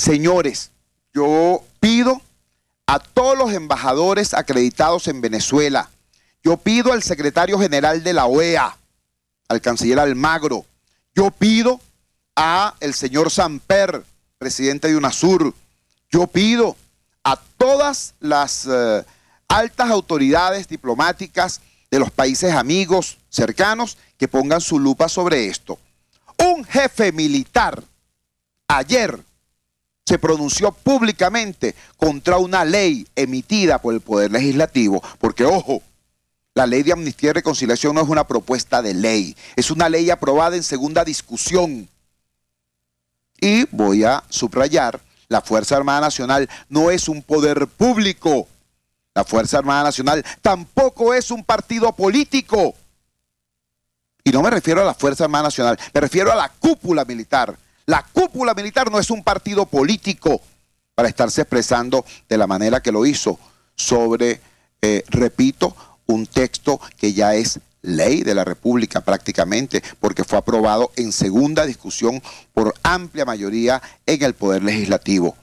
Señores, yo pido a todos los embajadores acreditados en Venezuela, yo pido al secretario general de la OEA, al canciller Almagro, yo pido a el señor Samper, presidente de UNASUR, yo pido a todas las altas autoridades diplomáticas de los países amigos, cercanos, que pongan su lupa sobre esto. Un jefe militar ayer se pronunció públicamente contra una ley emitida por el Poder Legislativo, porque, ojo, la ley de amnistía y reconciliación no es una propuesta de ley, es una ley aprobada en segunda discusión. Y voy a subrayar, la Fuerza Armada Nacional no es un poder público, la Fuerza Armada Nacional tampoco es un partido político. Y no me refiero a la Fuerza Armada Nacional, me refiero a la cúpula militar. La cúpula militar no es un partido político para estarse expresando de la manera que lo hizo sobre, repito, un texto que ya es ley de la República prácticamente, porque fue aprobado en segunda discusión por amplia mayoría en el Poder Legislativo.